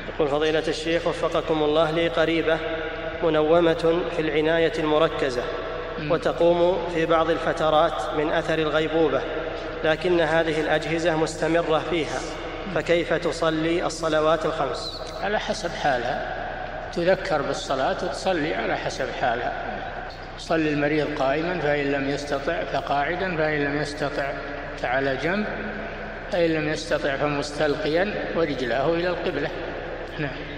يقول فضيلة الشيخ وفقكم الله، لي قريبة منومة في العناية المركزة وتقوم في بعض الفترات من أثر الغيبوبة، لكن هذه الأجهزة مستمرة فيها، فكيف تصلي الصلوات الخمس؟ على حسب حالها، تذكر بالصلاة وتصلي على حسب حالها. صلي المريض قائما فإن لم يستطع فقاعدا، فإن لم يستطع فعلى جنب، فإن لم يستطع فمستلقيا ورجلاه إلى القبلة. نعم.